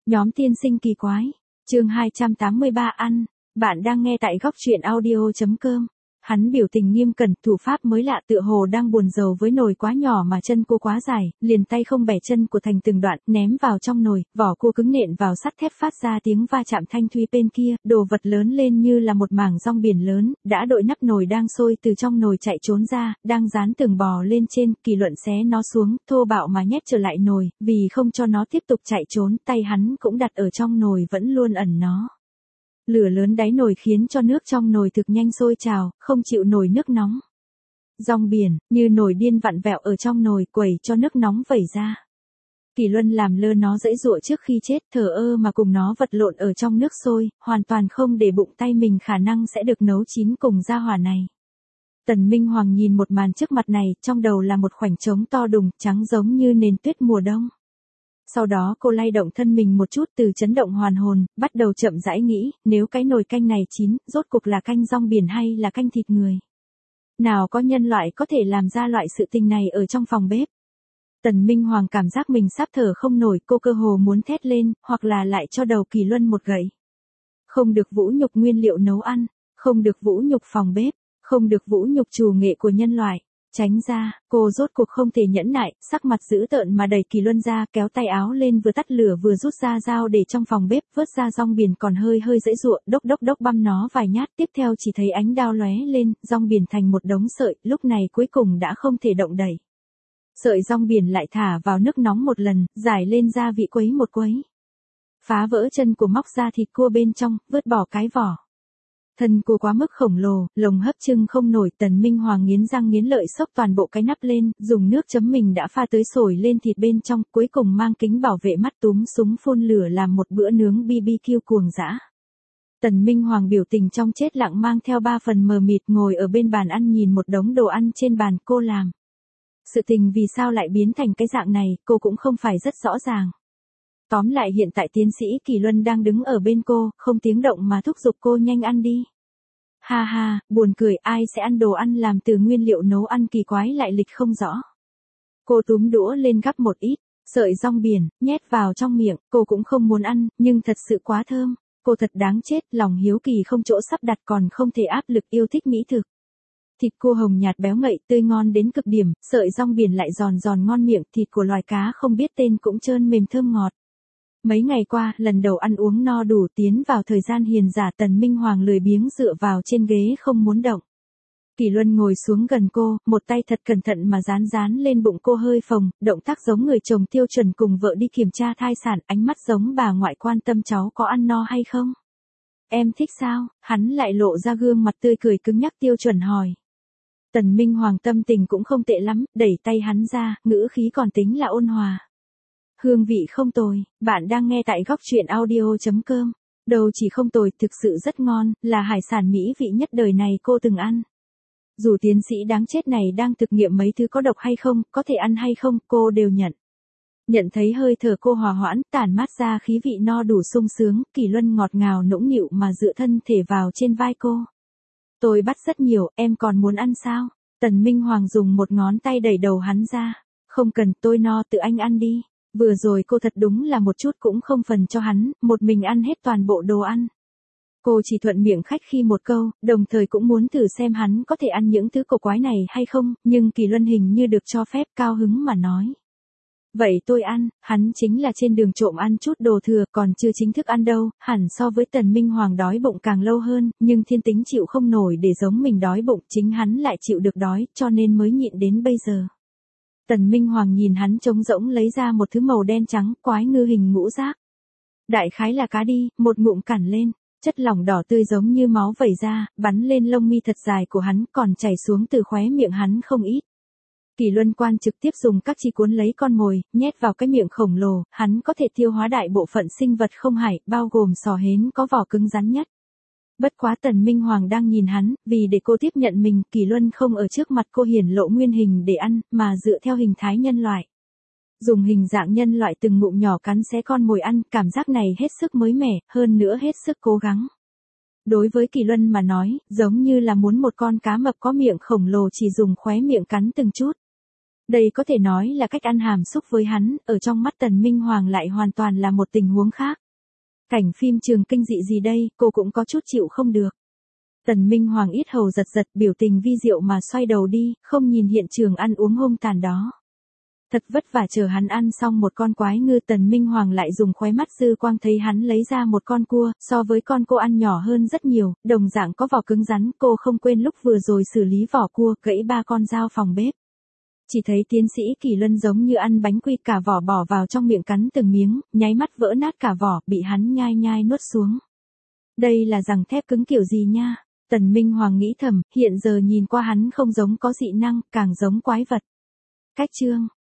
Nhóm tiên sinh kỳ quái. Chương 283 ăn. Bạn đang nghe tại góc truyện audio.com. Hắn biểu tình nghiêm cẩn, thủ pháp mới lạ, tựa hồ đang buồn rầu với nồi quá nhỏ mà chân cô quá dài, liền tay không bẻ chân của thành từng đoạn, ném vào trong nồi, vỏ cua cứng nện vào sắt thép phát ra tiếng va chạm thanh thúy bên kia, đồ vật lớn lên như là một mảng rong biển lớn, đã đội nắp nồi đang sôi từ trong nồi chạy trốn ra, đang dán tường bò lên trên, Kỳ Luận xé nó xuống, thô bạo mà nhét trở lại nồi, vì không cho nó tiếp tục chạy trốn, tay hắn cũng đặt ở trong nồi vẫn luôn ẩn nó. Lửa lớn đáy nồi khiến cho nước trong nồi thực nhanh sôi trào, không chịu nổi nước nóng. Rong biển, như nồi điên vặn vẹo ở trong nồi, quẩy cho nước nóng vẩy ra. Kỳ Luân làm lơ nó giãy giụa trước khi chết, thờ ơ mà cùng nó vật lộn ở trong nước sôi, hoàn toàn không để bụng tay mình khả năng sẽ được nấu chín cùng gia hỏa này. Tần Minh Hoàng nhìn một màn trước mặt này, trong đầu là một khoảnh trống to đùng, trắng giống như nền tuyết mùa đông. Sau đó cô lay động thân mình một chút, từ chấn động hoàn hồn, bắt đầu chậm rãi nghĩ, nếu cái nồi canh này chín, rốt cuộc là canh rong biển hay là canh thịt người? Nào có nhân loại có thể làm ra loại sự tình này ở trong phòng bếp? Tần Minh Hoàng cảm giác mình sắp thở không nổi, cô cơ hồ muốn thét lên, hoặc là lại cho đầu Kỳ Luân một gậy. Không được vũ nhục nguyên liệu nấu ăn, không được vũ nhục phòng bếp, không được vũ nhục chủ nghệ của nhân loại. Tránh ra, cô rốt cuộc không thể nhẫn nại, sắc mặt dữ tợn mà đẩy Kỳ Luân ra, kéo tay áo lên, vừa tắt lửa vừa rút ra dao để trong phòng bếp, vớt ra rong biển còn hơi giãy giụa, đốc băm nó vài nhát, tiếp theo chỉ thấy ánh đao lóe lên, rong biển thành một đống sợi, lúc này cuối cùng đã không thể động đẩy. Sợi rong biển lại thả vào nước nóng một lần, giải lên gia vị quấy một quấy. Phá vỡ chân của móc ra thịt cua bên trong, vớt bỏ cái vỏ. Thân cua quá mức khổng lồ, lồng hấp trưng không nổi, Tần Minh Hoàng nghiến răng nghiến lợi xốc toàn bộ cái nắp lên, dùng nước chấm mình đã pha tới sồi lên thịt bên trong, cuối cùng mang kính bảo vệ mắt túm súng phun lửa làm một bữa nướng BBQ cuồng dã. Tần Minh Hoàng biểu tình trong chết lặng mang theo 3 phần mờ mịt, ngồi ở bên bàn ăn nhìn một đống đồ ăn trên bàn cô làm. Sự tình vì sao lại biến thành cái dạng này, cô cũng không phải rất rõ ràng. Tóm lại hiện tại tiến sĩ Kỳ Luân đang đứng ở bên cô, không tiếng động mà thúc giục cô nhanh ăn đi. Ha ha, buồn cười, ai sẽ ăn đồ ăn làm từ nguyên liệu nấu ăn kỳ quái lại lịch không rõ. Cô túm đũa lên gắp một ít, sợi rong biển, nhét vào trong miệng, cô cũng không muốn ăn, nhưng thật sự quá thơm. Cô thật đáng chết, lòng hiếu kỳ không chỗ sắp đặt còn không thể áp lực yêu thích mỹ thực. Thịt cua hồng nhạt béo ngậy tươi ngon đến cực điểm, sợi rong biển lại giòn giòn ngon miệng, thịt của loài cá không biết tên cũng trơn mềm thơm ngọt. Mấy ngày qua, lần đầu ăn uống no đủ, tiến vào thời gian hiền giả, Tần Minh Hoàng lười biếng dựa vào trên ghế không muốn động. Kỳ Luân ngồi xuống gần cô, một tay thật cẩn thận mà dán lên bụng cô hơi phồng, động tác giống người chồng tiêu chuẩn cùng vợ đi kiểm tra thai sản, ánh mắt giống bà ngoại quan tâm cháu có ăn no hay không. Em thích sao? Hắn lại lộ ra gương mặt tươi cười cứng nhắc tiêu chuẩn hỏi. Tần Minh Hoàng tâm tình cũng không tệ lắm, đẩy tay hắn ra, ngữ khí còn tính là ôn hòa. Hương vị không tồi, bạn đang nghe tại góc truyện audio.com. Đâu chỉ không tồi, thực sự rất ngon, là hải sản mỹ vị nhất đời này cô từng ăn. Dù tiến sĩ đáng chết này đang thực nghiệm mấy thứ có độc hay không, có thể ăn hay không, cô đều nhận. Nhận thấy hơi thở cô hòa hoãn, tản mát ra khí vị no đủ sung sướng, Kỳ Luân ngọt ngào nũng nịu mà dựa thân thể vào trên vai cô. Tôi bắt rất nhiều, em còn muốn ăn sao? Tần Minh Hoàng dùng một ngón tay đẩy đầu hắn ra. Không cần, tôi no, tự anh ăn đi. Vừa rồi cô thật đúng là một chút cũng không phần cho hắn, một mình ăn hết toàn bộ đồ ăn. Cô chỉ thuận miệng khách khi một câu, đồng thời cũng muốn thử xem hắn có thể ăn những thứ cổ quái này hay không, nhưng Kỳ Luân hình như được cho phép, cao hứng mà nói. Vậy tôi ăn, hắn chính là trên đường trộm ăn chút đồ thừa, còn chưa chính thức ăn đâu, hẳn so với Tần Minh Hoàng đói bụng càng lâu hơn, nhưng thiên tính chịu không nổi để giống mình đói bụng, chính hắn lại chịu được đói, cho nên mới nhịn đến bây giờ. Tần Minh Hoàng nhìn hắn trống rỗng lấy ra một thứ màu đen trắng, quái ngư hình ngũ giác. Đại khái là cá đi, một ngụm cắn lên, chất lỏng đỏ tươi giống như máu vẩy ra, bắn lên lông mi thật dài của hắn, còn chảy xuống từ khóe miệng hắn không ít. Kỳ Luân Quan trực tiếp dùng các chi cuốn lấy con mồi, nhét vào cái miệng khổng lồ, hắn có thể tiêu hóa đại bộ phận sinh vật không hải, bao gồm sò hến có vỏ cứng rắn nhất. Bất quá Tần Minh Hoàng đang nhìn hắn, vì để cô tiếp nhận mình, Kỳ Luân không ở trước mặt cô hiển lộ nguyên hình để ăn, mà dựa theo hình thái nhân loại. Dùng hình dạng nhân loại từng ngụm nhỏ cắn xé con mồi ăn, cảm giác này hết sức mới mẻ, hơn nữa hết sức cố gắng. Đối với Kỳ Luân mà nói, giống như là muốn một con cá mập có miệng khổng lồ chỉ dùng khóe miệng cắn từng chút. Đây có thể nói là cách ăn hàm xúc với hắn, ở trong mắt Tần Minh Hoàng lại hoàn toàn là một tình huống khác. Cảnh phim trường kinh dị gì đây, cô cũng có chút chịu không được. Tần Minh Hoàng yết hầu giật giật, biểu tình vi diệu mà xoay đầu đi, không nhìn hiện trường ăn uống hung tàn đó. Thật vất vả chờ hắn ăn xong một con quái ngư, Tần Minh Hoàng lại dùng khóe mắt dư quang thấy hắn lấy ra một con cua, so với con cô ăn nhỏ hơn rất nhiều, đồng dạng có vỏ cứng rắn, cô không quên lúc vừa rồi xử lý vỏ cua, gãy 3 con dao phòng bếp. Chỉ thấy tiến sĩ Kỳ Lân giống như ăn bánh quy, cả vỏ bỏ vào trong miệng cắn từng miếng, nháy mắt vỡ nát cả vỏ, bị hắn nhai nhai nuốt xuống. Đây là rằng thép cứng kiểu gì nha? Tần Minh Hoàng nghĩ thầm, hiện giờ nhìn qua hắn không giống có dị năng, càng giống quái vật. Cách chương